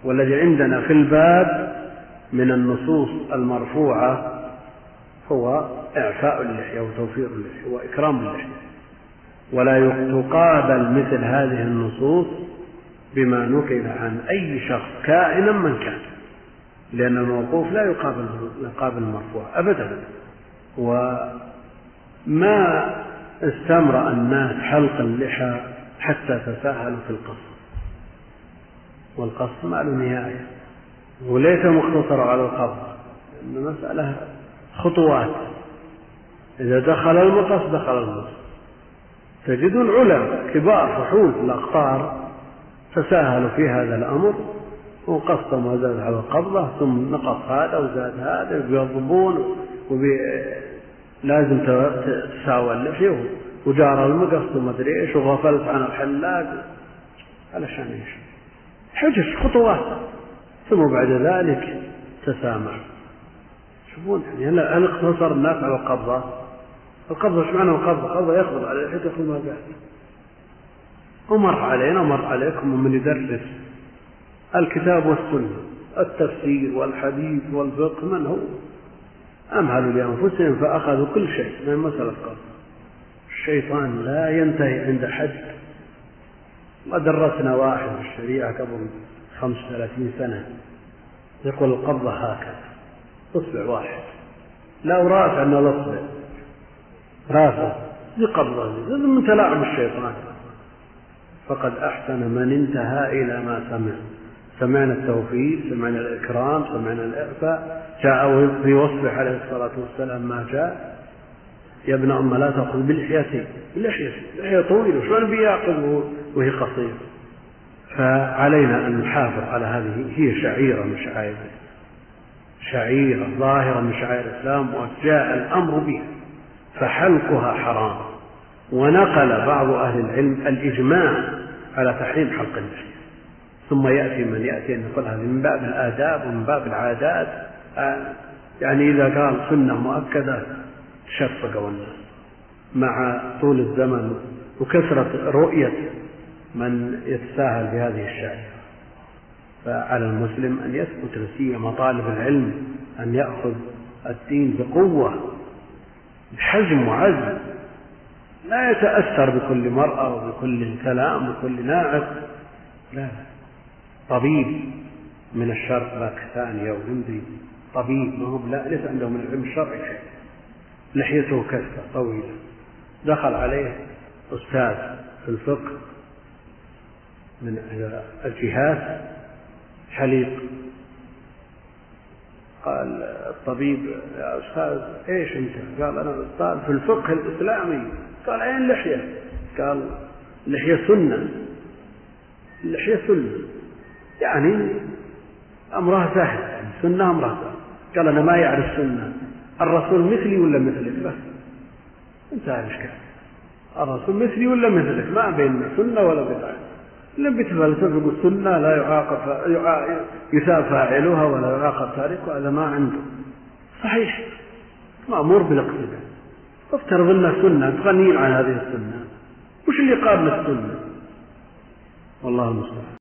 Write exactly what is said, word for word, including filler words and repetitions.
والذي عندنا في الباب من النصوص المرفوعة هو إعفاء اللحية وتوفير اللحية وإكرام اللحية، ولا تقابل مثل هذه النصوص بما نقل عن أي شخص كائنا من كان، لأن الموقوف لا يقابل يقابل المرفوع أبدا. وما استمرأ الناس حلق اللحى حتى تساهلوا في القص، والقص ما له نهاية، وليس مختصر على القبض، إن مسألة خطوات. إذا دخل المقص دخل المقص. تجدون علماء كبار فحول الأقطار تساهلوا في هذا الأمر، وقصوا ما زاد على القبضة ثم نقص هذا وزاد هذا، ويضبون ولازم تساوى اللحية وجار المقص وما أدري إيش وغفلت عن الحلاق علشان إيش، حجج خطوات، ثم بعد ذلك تسامح. شوفون يعني هل اقتصر الناس على القبضة؟ القبضة ايش معنى القبضة؟ القبضة يقبض على الحيط يأخذ ما بعد. ومر علينا ومر عليكم ومن يدرس الكتاب والسنة التفسير والحديث والفقه من هو أمهلوا لأنفسهم فأخذوا كل شيء من مسألة القبضة. الشيطان لا ينتهي عند حد. ودرسنا واحد في الشريعة قبل خمس وثلاثين سنة يقول القبضة هكذا، أصبع واحد لا رافع أن الأصبع رافع دي قبضة، هذا من تلاعب الشيطان. فقد أحسن من انتهى إلى ما سمع. سمعنا التوفيق، سمعنا الإكرام، سمعنا الإعفاء، جاء في وصفه عليه الصلاة والسلام ما جاء: يا ابن أم لا تأخذ باللحية، اللحية لحية طويلة شلون بيأخذ وهي قصيرة؟ فعلينا أن نحافظ على هذه، هي شعيرة من شعائر، شعيرة ظاهرة من شعائر الإسلام، وجاء الأمر بها، فحلقها حرام. ونقل بعض أهل العلم الإجماع على تحريم حلق اللحية، ثم يأتي من يأتي أن يقول هذا من باب الآداب ومن باب العادات، يعني إذا قال سنة مؤكدة تشفقوا الناس مع طول الزمن وكثرة رؤية من يتساهل بهذه الشعيرة. فعلى المسلم أن يثبت لسيما طالب العلم أن يأخذ الدين بقوة بحزم وعزم، لا يتأثر بكل مرأة وبكل كلام وبكل ناعق، لا. طبيب من الشرق باكستاني أو هندي، طبيب ما هو لا ليس عنده من العلم الشرعي شيء، لحيته كثة طويلة، دخل عليه أستاذ في الفقه من الجهات حليق، قال الطبيب: يا أستاذ إيش أنت؟ قال: أنا أستاذ في الفقه الإسلامي. قال: أين اللحية؟ قال: اللحية سنة، اللحية سنة، يعني أمرها سهل، يعني سنة أمرها سهل. قال: أنا ما يعرف سنة، الرسول مثلي ولا مثلك؟ بس انتهى الإشكال، الرسول مثلي ولا مثلك، ما بين سنة ولا بدعة. لم يتفلسف السنة لا يعاقب يثاب فاعلها ولا يعاقب تاركها، هذا ما عنده صحيح، مأمور بالاقتداء. افترض لنا سنة تغنين عن هذه السنة، وش اللي قابل السنة؟ والله المستعان.